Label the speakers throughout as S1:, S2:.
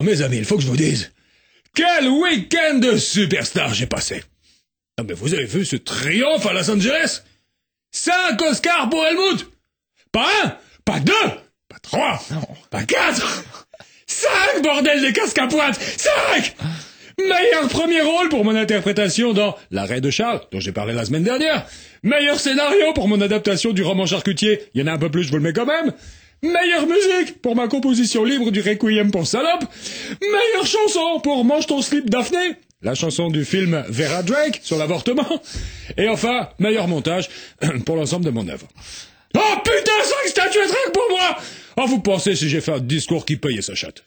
S1: Mes amis, il faut que je vous dise, quel week-end de superstar j'ai passé. Ah mais vous avez vu ce triomphe à Los Angeles? 5 Oscars pour Helmut. Pas un, pas deux, pas trois, non, pas quatre. 5 bordel des casques à pointe. 5. Meilleur premier rôle pour mon interprétation dans L'arrêt de Charles, dont j'ai parlé la semaine dernière. Meilleur scénario pour mon adaptation du roman charcutier. Il y en a un peu plus, je vous le mets quand même. Meilleure musique pour ma composition libre du Requiem pour Salope. Meilleure chanson pour Mange ton slip Daphné, la chanson du film Vera Drake sur l'avortement. Et enfin, meilleur montage pour l'ensemble de mon œuvre. Oh putain, 5 statuettes rien que pour moi. Oh, vous pensez si j'ai fait un discours qui payait sa chatte?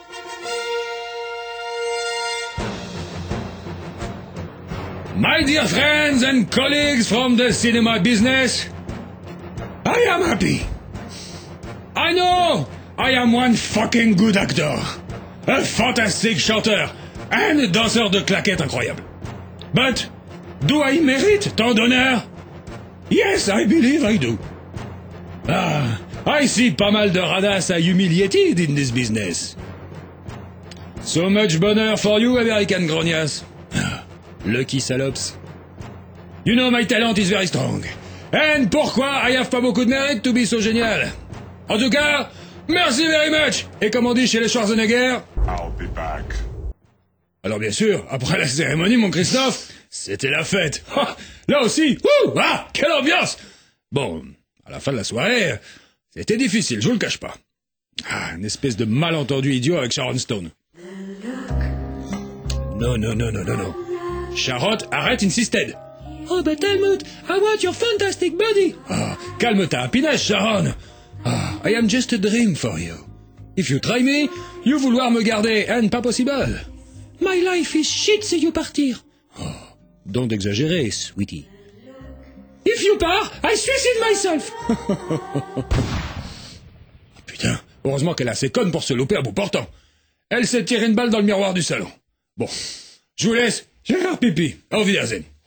S1: My dear friends and colleagues from the cinema business, I am happy. I know I am one fucking good actor, a fantastic chanteur, and a danseur de claquettes incroyable. But, do I merit tant d'honneur? Yes, I believe I do. Ah, I see pas mal de radasses humiliated in this business. So much bonheur for you, American Grognas. Lucky salopes. You know my talent is very strong. And pourquoi I have pas beaucoup de mérite to be so génial? En tout cas, merci very much. Et comme on dit chez les Schwarzenegger,
S2: I'll be back.
S1: Alors bien sûr, après la cérémonie, mon Christophe, c'était la fête. Ah, là aussi, quelle ambiance. Bon, à la fin de la soirée, c'était difficile, je vous le cache pas. Ah, une espèce de malentendu idiot avec Sharon Stone. Non. Sharon, arrête, insisted. Oh, but Helmut, I want your fantastic body. Ah, calme ta happiness, Sharon. Ah, I am just a dream for you. If you try me, you vouloir me garder, and pas possible. My life is shit si you partir. Oh, don't exagérer, sweetie. If you pars, I suicide myself. Putain, heureusement qu'elle est assez conne pour se louper à bout portant. Elle s'est tirée une balle dans le miroir du salon. Bon, je vous laisse, je vais faire pipi. Auf Wiedersehen.